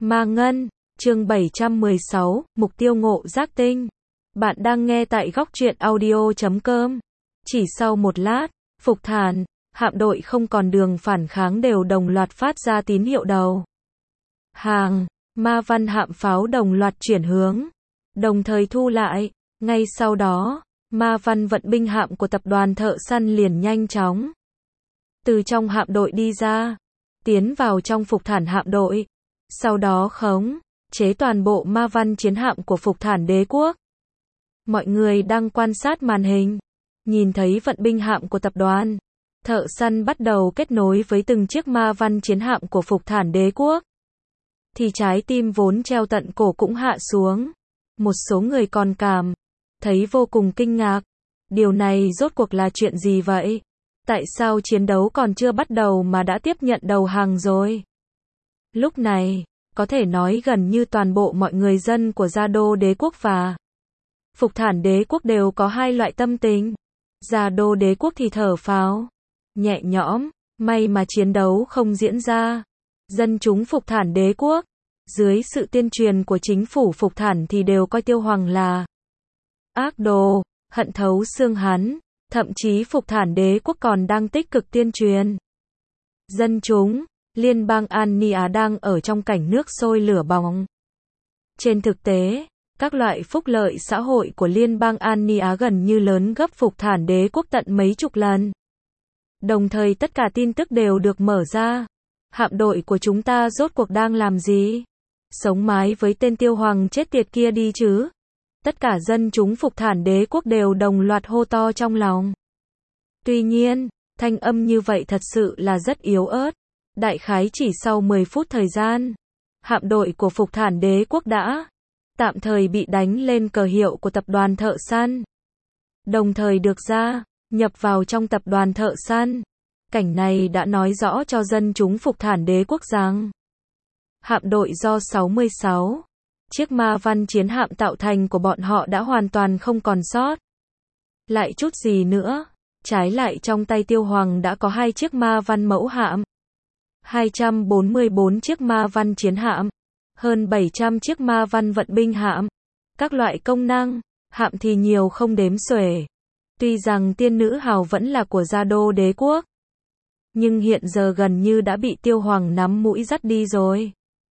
Ma Ngân, chương 716, mục tiêu ngộ giác tinh. Bạn đang nghe tại góc truyện audio.com. Chỉ sau một lát, Phục Thản, hạm đội không còn đường phản kháng đều đồng loạt phát ra tín hiệu đầu hàng. Ma văn hạm pháo đồng loạt chuyển hướng, đồng thời thu lại. Ngay sau đó, ma văn vận binh hạm của tập đoàn thợ săn liền nhanh chóng từ trong hạm đội đi ra, tiến vào trong Phục Thản hạm đội. Sau đó khống chế toàn bộ ma văn chiến hạm của Phục Thản đế quốc. Mọi người đang quan sát màn hình, nhìn thấy vận binh hạm của tập đoàn thợ săn bắt đầu kết nối với từng chiếc ma văn chiến hạm của Phục Thản đế quốc, thì trái tim vốn treo tận cổ cũng hạ xuống. Một số người còn cảm thấy vô cùng kinh ngạc. Điều này rốt cuộc là chuyện gì vậy? Tại sao chiến đấu còn chưa bắt đầu mà đã tiếp nhận đầu hàng rồi? Lúc này, có thể nói gần như toàn bộ mọi người dân của Gia Đô đế quốc và Phục Thản đế quốc đều có hai loại tâm tình. Gia Đô đế quốc thì thở phào nhẹ nhõm, may mà chiến đấu không diễn ra. Dân chúng Phục Thản đế quốc, dưới sự tuyên truyền của chính phủ Phục Thản thì đều coi Tiêu Hoàng là ác đồ, hận thấu xương hắn. Thậm chí Phục Thản đế quốc còn đang tích cực tuyên truyền. Dân chúng, liên bang An-Ni-Á đang ở trong cảnh nước sôi lửa bỏng. Trên thực tế, các loại phúc lợi xã hội của liên bang An-Ni-Á gần như lớn gấp Phục Thản đế quốc tận mấy chục lần. Đồng thời tất cả tin tức đều được mở ra. Hạm đội của chúng ta rốt cuộc đang làm gì? Sống mái với tên Tiêu Hoàng chết tiệt kia đi chứ? Tất cả dân chúng Phục Thản đế quốc đều đồng loạt hô to trong lòng. Tuy nhiên, thanh âm như vậy thật sự là rất yếu ớt. Đại khái chỉ sau 10 phút thời gian, hạm đội của Phục Thản đế quốc đã tạm thời bị đánh lên cờ hiệu của tập đoàn thợ săn, đồng thời được gia nhập vào trong tập đoàn thợ săn. Cảnh này đã nói rõ cho dân chúng Phục Thản đế quốc rằng hạm đội do 66 chiếc ma văn chiến hạm tạo thành của bọn họ đã hoàn toàn không còn sót lại chút gì nữa. Trái lại trong tay Tiêu Hoàng đã có 2 chiếc ma văn mẫu hạm, 244 chiếc ma văn chiến hạm, hơn 700 chiếc ma văn vận binh hạm. Các loại công năng hạm thì nhiều không đếm xuể. Tuy rằng tiên nữ hào vẫn là của Gia Đô đế quốc, nhưng hiện giờ gần như đã bị Tiêu Hoàng nắm mũi dắt đi rồi.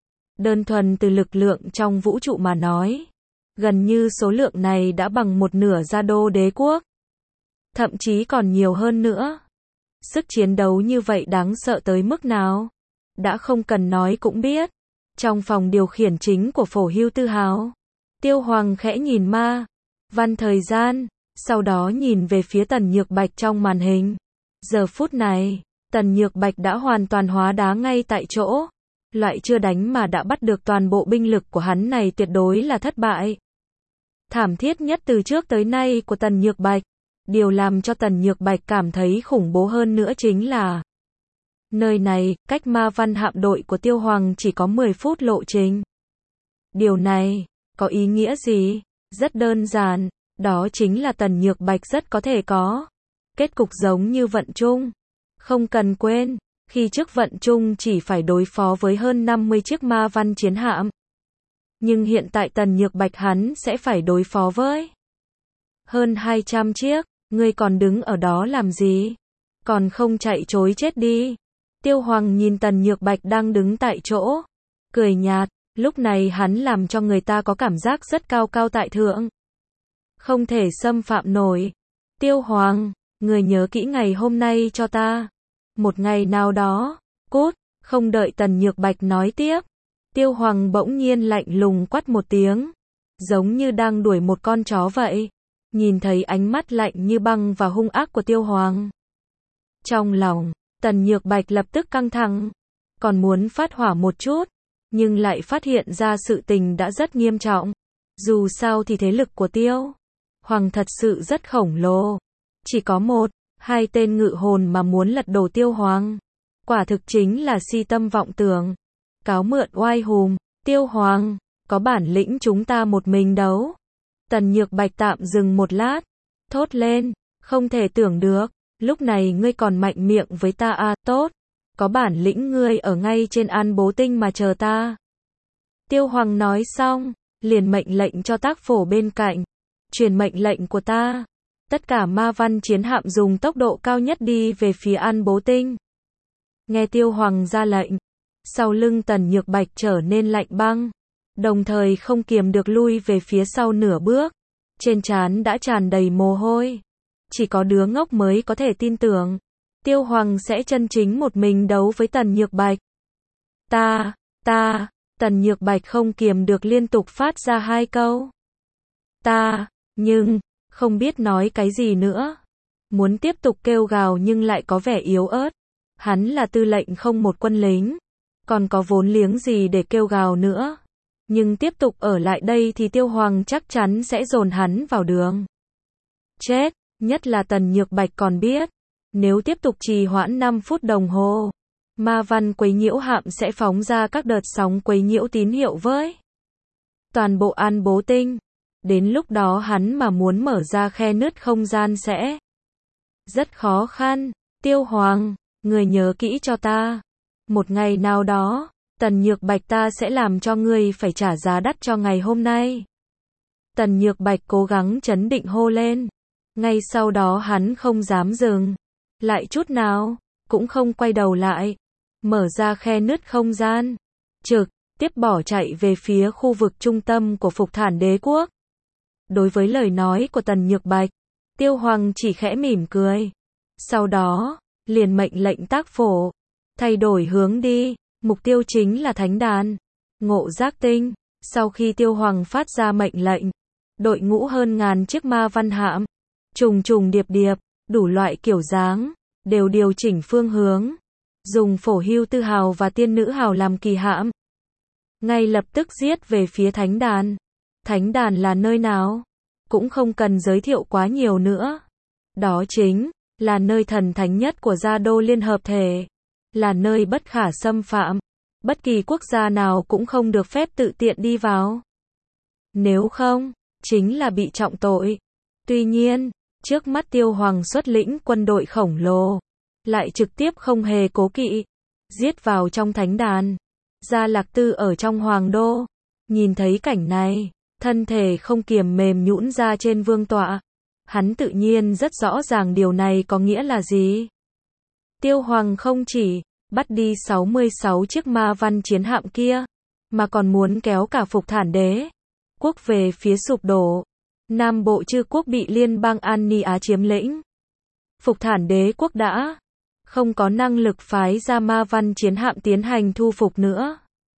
Đơn thuần từ lực lượng trong vũ trụ mà nói, gần như số lượng này đã bằng một nửa Gia Đô đế quốc. Thậm chí còn nhiều hơn nữa. Sức chiến đấu như vậy đáng sợ tới mức nào? Đã không cần nói cũng biết. Trong phòng điều khiển chính của Phổ Hưu Tư Hào, Tiêu Hoàng khẽ nhìn ma văn thời gian, sau đó nhìn về phía Tần Nhược Bạch trong màn hình. Giờ phút này, Tần Nhược Bạch đã hoàn toàn hóa đá ngay tại chỗ. Loại chưa đánh mà đã bắt được toàn bộ binh lực của hắn này tuyệt đối là thất bại thảm thiết nhất từ trước tới nay của Tần Nhược Bạch. Điều làm cho Tần Nhược Bạch cảm thấy khủng bố hơn nữa chính là nơi này, cách ma văn hạm đội của Tiêu Hoàng chỉ có 10 phút lộ trình. Điều này có ý nghĩa gì? Rất đơn giản, đó chính là Tần Nhược Bạch rất có thể có kết cục giống như Vận Trung. Không cần quên, khi trước Vận Trung chỉ phải đối phó với hơn 50 chiếc ma văn chiến hạm. Nhưng hiện tại Tần Nhược Bạch hắn sẽ phải đối phó với hơn 200 chiếc. Ngươi còn đứng ở đó làm gì? Còn không chạy trối chết đi. Tiêu Hoàng nhìn Tần Nhược Bạch đang đứng tại chỗ, cười nhạt. Lúc này hắn làm cho người ta có cảm giác rất cao cao tại thượng, không thể xâm phạm nổi. Tiêu Hoàng, người nhớ kỹ ngày hôm nay cho ta. Một ngày nào đó, cút. Không đợi Tần Nhược Bạch nói tiếp, Tiêu Hoàng bỗng nhiên lạnh lùng quát một tiếng, giống như đang đuổi một con chó vậy. Nhìn thấy ánh mắt lạnh như băng và hung ác của Tiêu Hoàng, trong lòng Tần Nhược Bạch lập tức căng thẳng, còn muốn phát hỏa một chút, nhưng lại phát hiện ra sự tình đã rất nghiêm trọng. Dù sao thì thế lực của Tiêu Hoàng thật sự rất khổng lồ. Chỉ có 1-2 tên ngự hồn mà muốn lật đổ Tiêu Hoàng, quả thực chính là si tâm vọng tưởng, cáo mượn oai hùm. Tiêu Hoàng, có bản lĩnh chúng ta một mình đấu. Tần Nhược Bạch tạm dừng một lát, thốt lên, không thể tưởng được, lúc này ngươi còn mạnh miệng với ta à? Tốt, có bản lĩnh ngươi ở ngay trên An Bố Tinh mà chờ ta. Tiêu Hoàng nói xong, liền mệnh lệnh cho tác phổ bên cạnh. Truyền mệnh lệnh của ta. Tất cả ma văn chiến hạm dùng tốc độ cao nhất đi về phía An Bố Tinh. Nghe Tiêu Hoàng ra lệnh. Sau lưng Tần Nhược Bạch trở nên lạnh băng. Đồng thời không kiềm được lui về phía sau nửa bước. Trên trán đã tràn đầy mồ hôi. Chỉ có đứa ngốc mới có thể tin tưởng. Tiêu Hoàng sẽ chân chính một mình đấu với Tần Nhược Bạch. Tần Nhược Bạch không kiềm được liên tục phát ra 2 câu. Nhưng, không biết nói cái gì nữa. Muốn tiếp tục kêu gào nhưng lại có vẻ yếu ớt. Hắn là tư lệnh không một quân lính. Còn có vốn liếng gì để kêu gào nữa. Nhưng tiếp tục ở lại đây thì Tiêu Hoàng chắc chắn sẽ dồn hắn vào đường chết. Nhất là Tần Nhược Bạch còn biết. Nếu tiếp tục trì hoãn 5 phút đồng hồ, ma văn quấy nhiễu hạm sẽ phóng ra các đợt sóng quấy nhiễu tín hiệu với toàn bộ An Bố Tinh. Đến lúc đó hắn mà muốn mở ra khe nứt không gian sẽ rất khó khăn. Tiêu Hoàng, người nhớ kỹ cho ta. Một ngày nào đó, Tần Nhược Bạch ta sẽ làm cho ngươi phải trả giá đắt cho ngày hôm nay. Tần Nhược Bạch cố gắng trấn định hô lên. Ngay sau đó hắn không dám dừng lại chút nào, cũng không quay đầu lại. Mở ra khe nứt không gian. Trực tiếp bỏ chạy về phía khu vực trung tâm của Phục Thản Đế Quốc. Đối với lời nói của Tần Nhược Bạch, Tiêu Hoàng chỉ khẽ mỉm cười. Sau đó, liền mệnh lệnh tác phổ. Thay đổi hướng đi, mục tiêu chính là Thánh Đàn, Ngộ Giác Tinh. Sau khi Tiêu Hoàng phát ra mệnh lệnh, đội ngũ hơn ngàn chiếc ma văn hạm, trùng trùng điệp điệp, đủ loại kiểu dáng, đều điều chỉnh phương hướng. Dùng Phổ Hưu Tư Hào và Tiên Nữ Hào làm kỳ hạm. Ngay lập tức giết về phía Thánh Đàn. Thánh Đàn là nơi nào? Cũng không cần giới thiệu quá nhiều nữa. Đó chính là nơi thần thánh nhất của Gia Đô Liên Hợp Thể. Là nơi bất khả xâm phạm. Bất kỳ quốc gia nào cũng không được phép tự tiện đi vào. Nếu không, chính là bị trọng tội. Tuy nhiên, trước mắt Tiêu Hoàng xuất lĩnh quân đội khổng lồ, lại trực tiếp không hề cố kỵ, giết vào trong Thánh Đàn. Gia Lạc Tư ở trong Hoàng Đô, nhìn thấy cảnh này, thân thể không kiềm mềm nhũn ra trên vương tọa. Hắn tự nhiên rất rõ ràng điều này có nghĩa là gì. Tiêu Hoàng không chỉ bắt đi 66 chiếc ma văn chiến hạm kia, mà còn muốn kéo cả Phục Thản Đế Quốc về phía sụp đổ. Nam Bộ Chư Quốc bị liên bang An Ni Á chiếm lĩnh. Phục Thản Đế Quốc đã không có năng lực phái ra ma văn chiến hạm tiến hành thu phục nữa.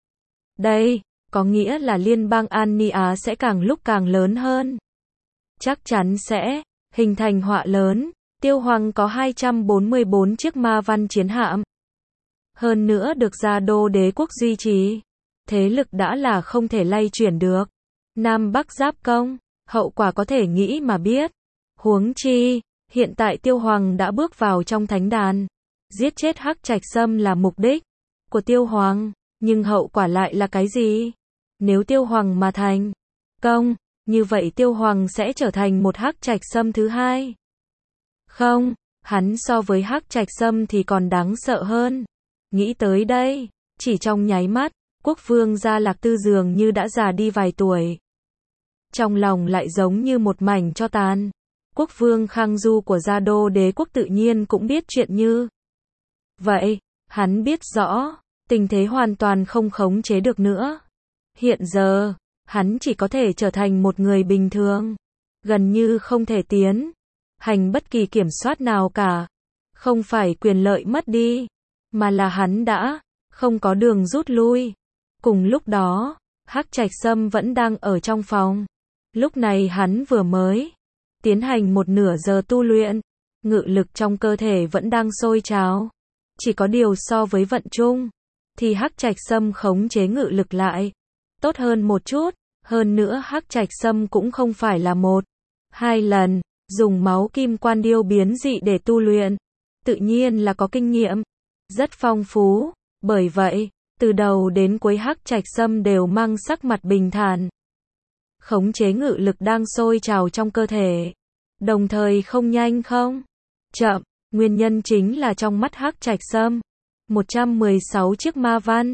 Đây có nghĩa là liên bang An Ni Á sẽ càng lúc càng lớn hơn. Chắc chắn sẽ hình thành họa lớn. Tiêu Hoàng có 244 chiếc ma văn chiến hạm. Hơn nữa được Gia Đô Đế Quốc duy trì. Thế lực đã là không thể lay chuyển được. Nam Bắc giáp công, hậu quả có thể nghĩ mà biết. Huống chi, hiện tại Tiêu Hoàng đã bước vào trong Thánh Đàn. Giết chết Hắc Trạch Sâm là mục đích của Tiêu Hoàng, nhưng hậu quả lại là cái gì? Nếu Tiêu Hoàng mà thành công, như vậy Tiêu Hoàng sẽ trở thành một Hắc Trạch Sâm thứ hai. Không, hắn so với Hắc Trạch Sâm thì còn đáng sợ hơn. Nghĩ tới đây, chỉ trong nháy mắt, quốc vương Gia Lạc Tư dường như đã già đi vài tuổi. Trong lòng lại giống như một mảnh tro tàn. Quốc vương Khang Du của Gia Đô Đế Quốc tự nhiên cũng biết chuyện như vậy. Hắn biết rõ, tình thế hoàn toàn không khống chế được nữa. Hiện giờ, hắn chỉ có thể trở thành một người bình thường. Gần như không thể tiến hành bất kỳ kiểm soát nào cả. Không phải quyền lợi mất đi, mà là hắn đã không có đường rút lui. Cùng lúc đó, Hắc Trạch Sâm vẫn đang ở trong phòng. Lúc này hắn vừa mới tiến hành một nửa giờ tu luyện. Ngự lực trong cơ thể vẫn đang sôi trào. Chỉ có điều so với vận chung, thì Hắc Trạch Sâm khống chế ngự lực lại tốt hơn một chút. Hơn nữa Hắc Trạch Sâm cũng không phải là 1-2 lần dùng máu kim quan điêu biến dị để tu luyện. Tự nhiên là có kinh nghiệm rất phong phú. Bởi vậy, từ đầu đến cuối Hắc Trạch Sâm đều mang sắc mặt bình thản. Khống chế ngự lực đang sôi trào trong cơ thể. Đồng thời không nhanh không chậm. Nguyên nhân chính là trong mắt Hắc Trạch Sâm, 116 chiếc ma văn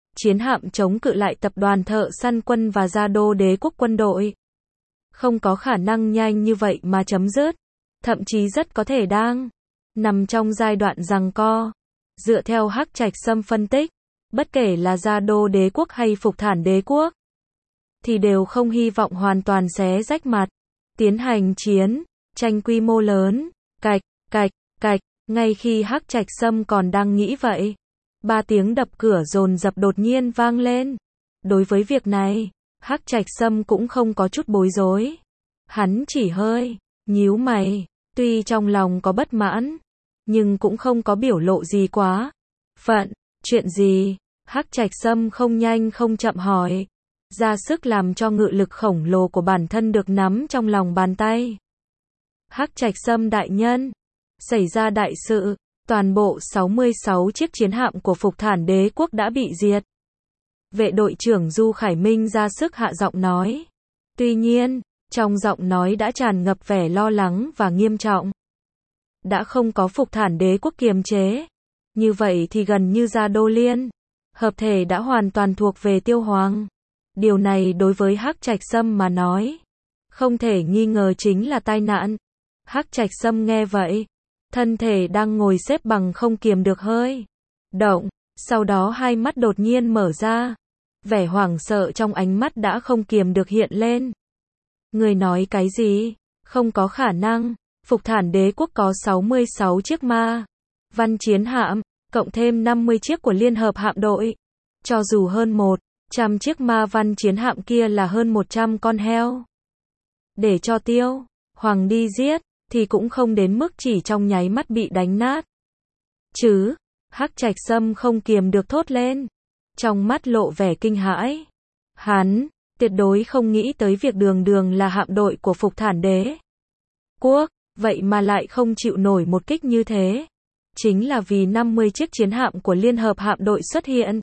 chiến hạm chống cự lại tập đoàn thợ săn quân và Gia Đô đế quốc quân đội. Không có khả năng nhanh như vậy mà chấm dứt, thậm chí rất có thể đang nằm trong giai đoạn giằng co. Dựa theo Hắc Trạch Sâm phân tích, bất kể là Gia Đô đế quốc hay Phục Thản đế quốc, thì đều không hy vọng hoàn toàn xé rách mặt, tiến hành chiến tranh quy mô lớn. Cạch, cạch, cạch, ngay khi Hắc Trạch Sâm còn đang nghĩ vậy, 3 tiếng đập cửa dồn dập đột nhiên vang lên. Đối với việc này, Hắc Trạch Sâm cũng không có chút bối rối. Hắn chỉ hơi nhíu mày, tuy trong lòng có bất mãn, nhưng cũng không có biểu lộ gì quá phận. Chuyện gì? Hắc Trạch Sâm không nhanh không chậm hỏi, ra sức làm cho ngự lực khổng lồ của bản thân được nắm trong lòng bàn tay. Hắc Trạch Sâm đại nhân, xảy ra đại sự, toàn bộ 66 chiếc chiến hạm của Phục Thản đế quốc đã bị diệt. Vệ đội trưởng Du Khải Minh ra sức hạ giọng nói. Tuy nhiên, trong giọng nói đã tràn ngập vẻ lo lắng và nghiêm trọng. Đã không có Phục Thản đế quốc kiềm chế, như vậy thì gần như Gia Đô Liên hợp thể đã hoàn toàn thuộc về Tiêu Hoàng. Điều này đối với Hắc Trạch Sâm mà nói, không thể nghi ngờ chính là tai nạn. Hắc Trạch Sâm nghe vậy, thân thể đang ngồi xếp bằng không kiềm được hơi động, sau đó hai mắt đột nhiên mở ra, vẻ hoảng sợ trong ánh mắt đã không kiềm được hiện lên. Người nói cái gì? Không có khả năng. Phục Thản đế quốc có 66 chiếc ma văn chiến hạm, cộng thêm 50 chiếc của Liên hợp hạm đội. Cho dù hơn 100 chiếc ma văn chiến hạm kia là hơn 100 con heo, để cho Tiêu Hoàng đi giết, thì cũng không đến mức chỉ trong nháy mắt bị đánh nát. Chứ, Hắc Trạch Sâm không kiềm được thốt lên, trong mắt lộ vẻ kinh hãi. Hắn tuyệt đối không nghĩ tới việc đường đường là hạm đội của Phục Thản đế quốc, vậy mà lại không chịu nổi một kích như thế. Chính là vì 50 chiếc chiến hạm của Liên hợp hạm đội xuất hiện,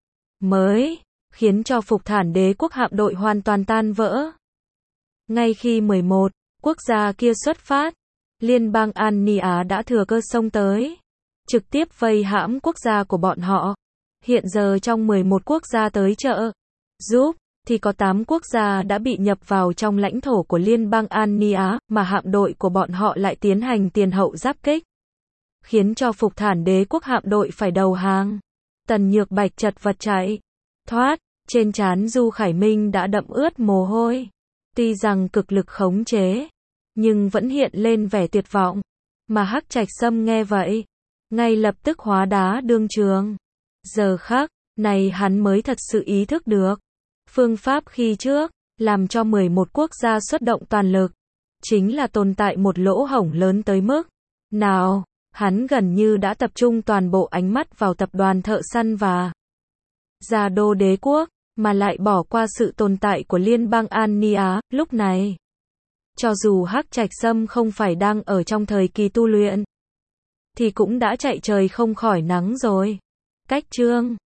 mới khiến cho Phục Thản đế quốc hạm đội hoàn toàn tan vỡ. Ngay khi 11 quốc gia kia xuất phát, Liên bang An Ni Á đã thừa cơ xông tới, trực tiếp vây hãm quốc gia của bọn họ. Hiện giờ trong 11 quốc gia tới trợ giúp, thì có 8 quốc gia đã bị nhập vào trong lãnh thổ của Liên bang An Ni Á, mà hạm đội của bọn họ lại tiến hành tiền hậu giáp kích, khiến cho Phục Thản đế quốc hạm đội phải đầu hàng. Tần Nhược Bạch chật vật chạy thoát, trên trán Du Khải Minh đã đẫm ướt mồ hôi. Tuy rằng cực lực khống chế, nhưng vẫn hiện lên vẻ tuyệt vọng. Mà Hắc Trạch Sâm nghe vậy, ngay lập tức hóa đá đương trường. Giờ khắc này hắn mới thật sự ý thức được, phương pháp khi trước làm cho 11 quốc gia xuất động toàn lực, chính là tồn tại một lỗ hổng lớn tới mức nào. Hắn gần như đã tập trung toàn bộ ánh mắt vào tập đoàn thợ săn và Gia Đô đế quốc, mà lại bỏ qua sự tồn tại của Liên bang An Ni Á. Lúc này, cho dù Hắc Trạch Sâm không phải đang ở trong thời kỳ tu luyện, thì cũng đã chạy trời không khỏi nắng rồi. Cách chương